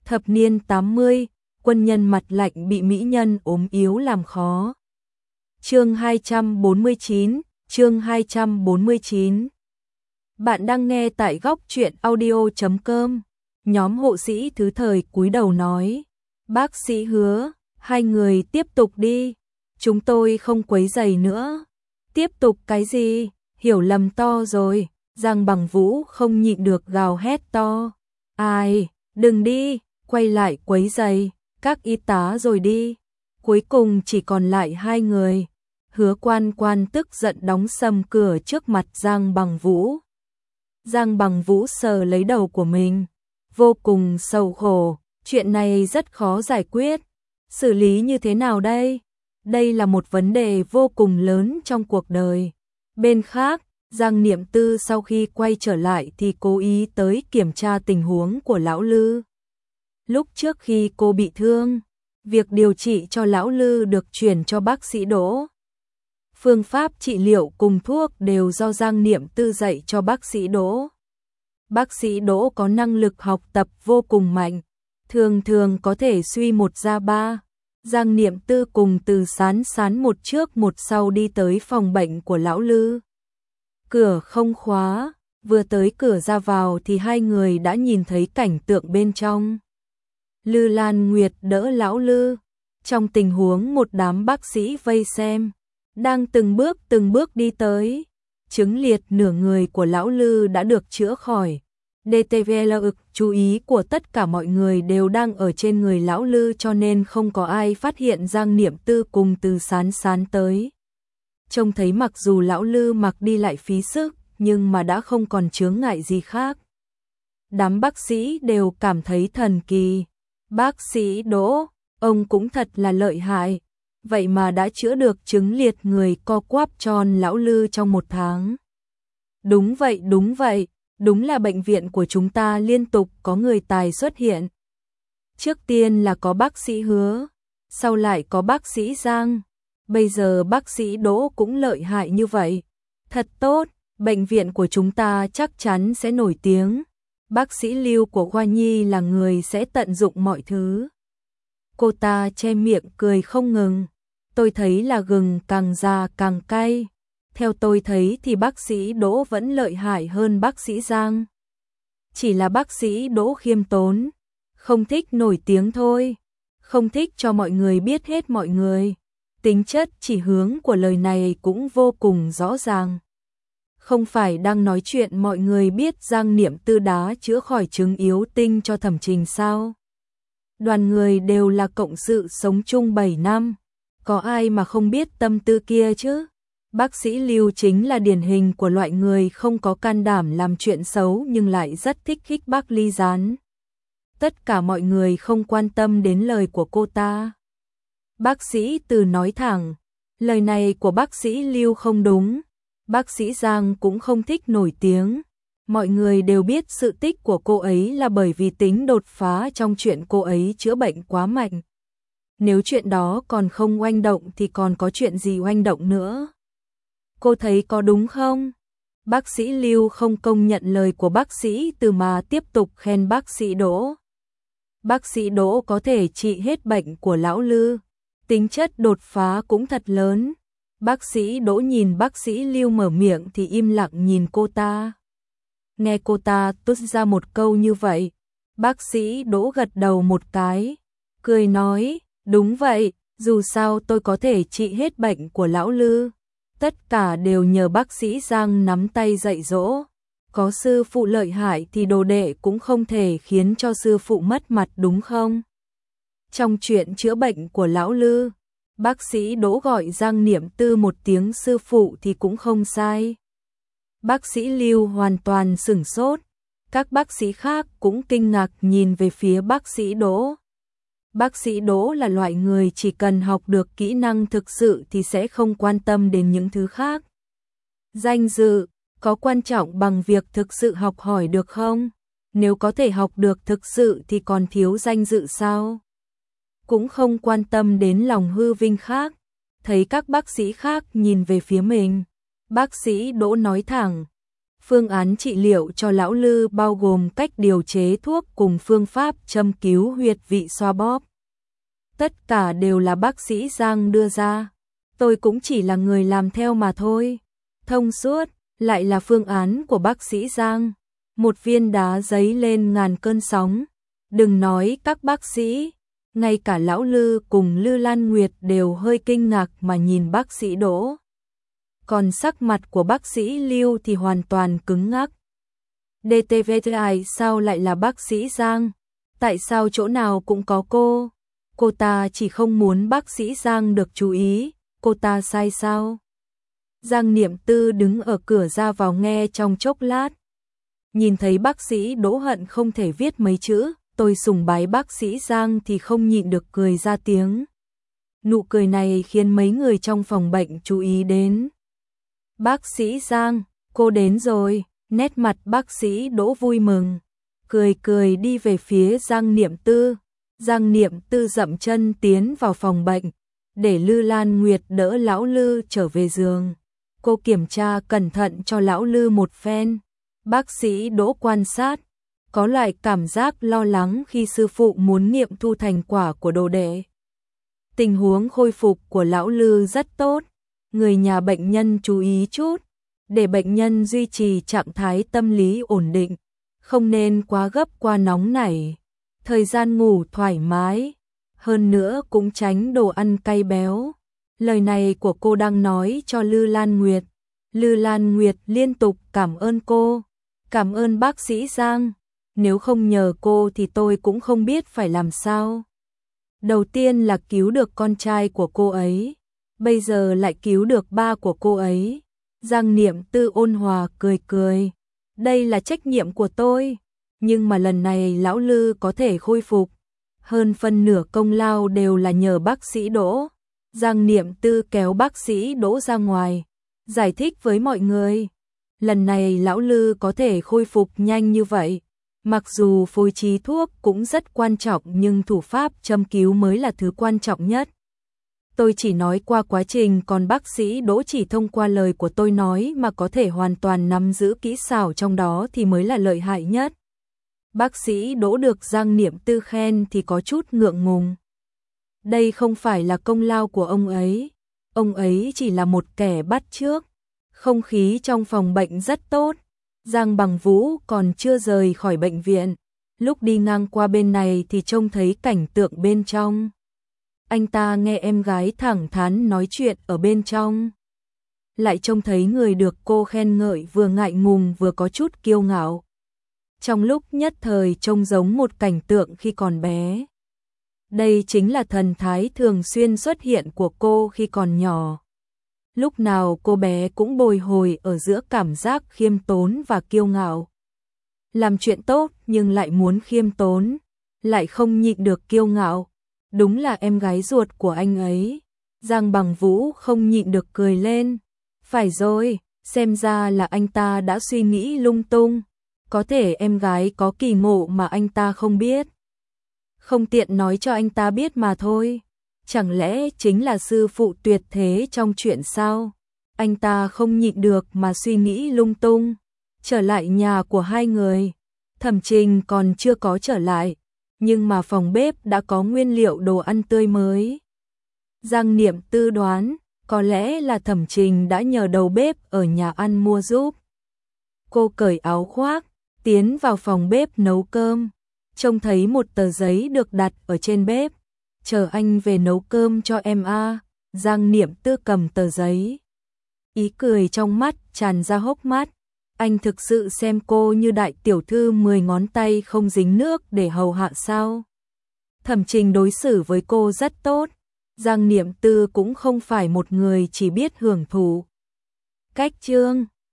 Thập niên 80, quân nhân mặt lạnh bị mỹ nhân ốm yếu làm khó. Chương 249, chương 249. Bạn đang nghe tại góc truyện audio.com. Nhóm hộ sĩ thứ thời cúi đầu nói. Bác sĩ Hứa, hai người tiếp tục đi. Chúng tôi không quấy rầy nữa. Tiếp tục cái gì? Hiểu lầm to rồi. Giang Bằng Vũ không nhịn được gào hét to. Ai, đừng đi, quay lại quấy rầy, các y tá rồi đi. Cuối cùng chỉ còn lại hai người. Hứa Quan Quan tức giận đóng sầm cửa trước mặt Giang Bằng Vũ. Giang Bằng Vũ sờ lấy đầu của mình, vô cùng sầu khổ, chuyện này rất khó giải quyết. Xử lý như thế nào đây? Đây là một vấn đề vô cùng lớn trong cuộc đời. Bên khác, Giang Niệm Tư sau khi quay trở lại thì cố ý tới kiểm tra tình huống của Lão Lư. Lúc trước khi cô bị thương, việc điều trị cho Lão Lư được chuyển cho bác sĩ Đỗ. Phương pháp trị liệu cùng thuốc đều do Giang Niệm Tư dạy cho bác sĩ Đỗ. Bác sĩ Đỗ có năng lực học tập vô cùng mạnh, thường thường có thể suy một ra ba. Giang Niệm Tư cùng Từ Sán Sán một trước một sau đi tới phòng bệnh của Lão Lư. Cửa không khóa, vừa tới cửa ra vào thì hai người đã nhìn thấy cảnh tượng bên trong. Lư Lan Nguyệt đỡ Lão Lư, trong tình huống một đám bác sĩ vây xem, đang từng bước đi tới. Chứng liệt nửa người của Lão Lư đã được chữa khỏi. DTVL chú ý của tất cả mọi người đều đang ở trên người Lão Lư cho nên không có ai phát hiện Giang Niệm Tư cùng Từ Sán Sán tới. Trông thấy mặc dù Lão Lư mặc đi lại phí sức, nhưng mà đã không còn chướng ngại gì khác. Đám bác sĩ đều cảm thấy thần kỳ. Bác sĩ Đỗ, ông cũng thật là lợi hại. Vậy mà đã chữa được chứng liệt người co quắp tròn Lão Lư trong 1 tháng. Đúng vậy, đúng là bệnh viện của chúng ta liên tục có người tài xuất hiện. Trước tiên là có bác sĩ Hứa, sau lại có bác sĩ Giang, bây giờ bác sĩ Đỗ cũng lợi hại như vậy. Thật tốt, bệnh viện của chúng ta chắc chắn sẽ nổi tiếng. Bác sĩ Lưu của Khoa Nhi là người sẽ tận dụng mọi thứ. Cô ta che miệng cười không ngừng. Tôi thấy là gừng càng già càng cay. Theo tôi thấy thì bác sĩ Đỗ vẫn lợi hại hơn bác sĩ Giang. Chỉ là bác sĩ Đỗ khiêm tốn, không thích nổi tiếng thôi, không thích cho mọi người biết hết mọi người. Tính chất chỉ hướng của lời này cũng vô cùng rõ ràng. Không phải đang nói chuyện mọi người biết Giang Niệm Tư đã chữa khỏi chứng yếu tinh cho Thẩm Trình sao? Đoàn người đều là cộng sự sống chung 7 năm. Có ai mà không biết tâm tư kia chứ? Bác sĩ Lưu chính là điển hình của loại người không có can đảm làm chuyện xấu nhưng lại rất thích khích bác ly gián. Tất cả mọi người không quan tâm đến lời của cô ta. Bác sĩ Từ nói thẳng, lời này của bác sĩ Lưu không đúng. Bác sĩ Giang cũng không thích nổi tiếng. Mọi người đều biết sự tích của cô ấy là bởi vì tính đột phá trong chuyện cô ấy chữa bệnh quá mạnh. Nếu chuyện đó còn không oanh động thì còn có chuyện gì oanh động nữa? Cô thấy có đúng không? Bác sĩ Lưu không công nhận lời của bác sĩ Từ mà tiếp tục khen bác sĩ Đỗ. Bác sĩ Đỗ có thể trị hết bệnh của Lão Lư. Tính chất đột phá cũng thật lớn. Bác sĩ Đỗ nhìn bác sĩ Lưu mở miệng thì im lặng nhìn cô ta. Nghe cô ta tuốt ra một câu như vậy, bác sĩ Đỗ gật đầu một cái, cười nói, đúng vậy, dù sao tôi có thể trị hết bệnh của Lão Lư. Tất cả đều nhờ bác sĩ Giang nắm tay dạy dỗ. Có sư phụ lợi hại thì đồ đệ cũng không thể khiến cho sư phụ mất mặt đúng không? Trong chuyện chữa bệnh của Lão Lư, bác sĩ Đỗ gọi Giang Niệm Tư một tiếng sư phụ thì cũng không sai. Bác sĩ Lưu hoàn toàn sửng sốt. Các bác sĩ khác cũng kinh ngạc nhìn về phía bác sĩ Đỗ. Bác sĩ Đỗ là loại người chỉ cần học được kỹ năng thực sự thì sẽ không quan tâm đến những thứ khác. Danh dự có quan trọng bằng việc thực sự học hỏi được không? Nếu có thể học được thực sự thì còn thiếu danh dự sao? Cũng không quan tâm đến lòng hư vinh khác. Thấy các bác sĩ khác nhìn về phía mình, bác sĩ Đỗ nói thẳng, Phương án trị liệu cho lão Lư bao gồm cách điều chế thuốc cùng phương pháp châm cứu huyệt vị xoa bóp. Tất cả đều là bác sĩ Giang đưa ra. Tôi cũng chỉ là người làm theo mà thôi. Thông suốt, lại là phương án của bác sĩ Giang. Một viên đá giấy lên ngàn cơn sóng. Đừng nói các bác sĩ, ngay cả lão Lư cùng Lư Lan Nguyệt đều hơi kinh ngạc mà nhìn bác sĩ Đỗ. Còn sắc mặt của bác sĩ Lưu thì hoàn toàn cứng ngắc. DTVTI sao lại là bác sĩ Giang? Tại sao chỗ nào cũng có cô? Cô ta chỉ không muốn bác sĩ Giang được chú ý, cô ta sai sao? Giang Niệm Tư đứng ở cửa ra vào nghe trong chốc lát. Nhìn thấy bác sĩ Đỗ hận không thể viết mấy chữ, tôi sùng bái bác sĩ Giang thì không nhịn được cười ra tiếng. Nụ cười này khiến mấy người trong phòng bệnh chú ý đến. Bác sĩ Giang, cô đến rồi, nét mặt bác sĩ Đỗ vui mừng. Cười cười đi về phía Giang Niệm Tư. Giang Niệm Tư dậm chân tiến vào phòng bệnh, để Lư Lan Nguyệt đỡ lão Lư trở về giường. Cô kiểm tra cẩn thận cho lão Lư một phen. Bác sĩ Đỗ quan sát, có loại cảm giác lo lắng khi sư phụ muốn nghiệm thu thành quả của đồ đệ. Tình huống khôi phục của lão Lư rất tốt, người nhà bệnh nhân chú ý chút, để bệnh nhân duy trì trạng thái tâm lý ổn định, không nên quá gấp quá nóng nảy, thời gian ngủ thoải mái, hơn nữa cũng tránh đồ ăn cay béo. Lời này của cô đang nói cho Lư Lan Nguyệt. Lư Lan Nguyệt liên tục cảm ơn cô, cảm ơn bác sĩ Giang, nếu không nhờ cô thì tôi cũng không biết phải làm sao. Đầu tiên là cứu được con trai của cô ấy, bây giờ lại cứu được ba của cô ấy. Giang Niệm Tư ôn hòa cười cười, đây là trách nhiệm của tôi, nhưng mà lần này lão Lư có thể khôi phục, hơn phân nửa công lao đều là nhờ bác sĩ Đỗ. Giang Niệm Tư kéo bác sĩ Đỗ ra ngoài, giải thích với mọi người, lần này lão Lư có thể khôi phục nhanh như vậy, mặc dù phối trí thuốc cũng rất quan trọng nhưng thủ pháp châm cứu mới là thứ quan trọng nhất. Tôi chỉ nói qua quá trình, còn bác sĩ Đỗ chỉ thông qua lời của tôi nói mà có thể hoàn toàn nắm giữ kỹ xảo trong đó thì mới là lợi hại nhất. Bác sĩ Đỗ được Giang Niệm Tư khen thì có chút ngượng ngùng. Đây không phải là công lao của ông ấy chỉ là một kẻ bắt chước. Không khí trong phòng bệnh rất tốt. Giang Bằng Vũ còn chưa rời khỏi bệnh viện, lúc đi ngang qua bên này thì trông thấy cảnh tượng bên trong. Anh ta nghe em gái thẳng thắn nói chuyện ở bên trong, lại trông thấy người được cô khen ngợi vừa ngại ngùng vừa có chút kiêu ngạo. Trong lúc nhất thời trông giống một cảnh tượng khi còn bé. Đây chính là thần thái thường xuyên xuất hiện của cô khi còn nhỏ. Lúc nào cô bé cũng bồi hồi ở giữa cảm giác khiêm tốn và kiêu ngạo. Làm chuyện tốt nhưng lại muốn khiêm tốn, lại không nhịn được kiêu ngạo. Đúng là em gái ruột của anh ấy. Giang Bằng Vũ không nhịn được cười lên. Phải rồi, xem ra là anh ta đã suy nghĩ lung tung. Có thể em gái có kỳ ngộ mà anh ta không biết. Không tiện nói cho anh ta biết mà thôi. Chẳng lẽ chính là sư phụ tuyệt thế trong chuyện sao? Anh ta không nhịn được mà suy nghĩ lung tung. Trở lại nhà của hai người. Thẩm Trình còn chưa có trở lại, nhưng mà phòng bếp đã có nguyên liệu đồ ăn tươi mới. Giang Niệm Tư đoán, có lẽ là Thẩm Trình đã nhờ đầu bếp ở nhà ăn mua giúp. Cô cởi áo khoác, tiến vào phòng bếp nấu cơm, trông thấy một tờ giấy được đặt ở trên bếp. Chờ anh về nấu cơm cho em a. Giang Niệm Tư cầm tờ giấy. Ý cười trong mắt tràn ra hốc mắt. Anh thực sự xem cô như đại tiểu thư 10 ngón tay không dính nước để hầu hạ sao? Thẩm Trình đối xử với cô rất tốt. Giang Niệm Tư cũng không phải một người chỉ biết hưởng thụ. Cách chương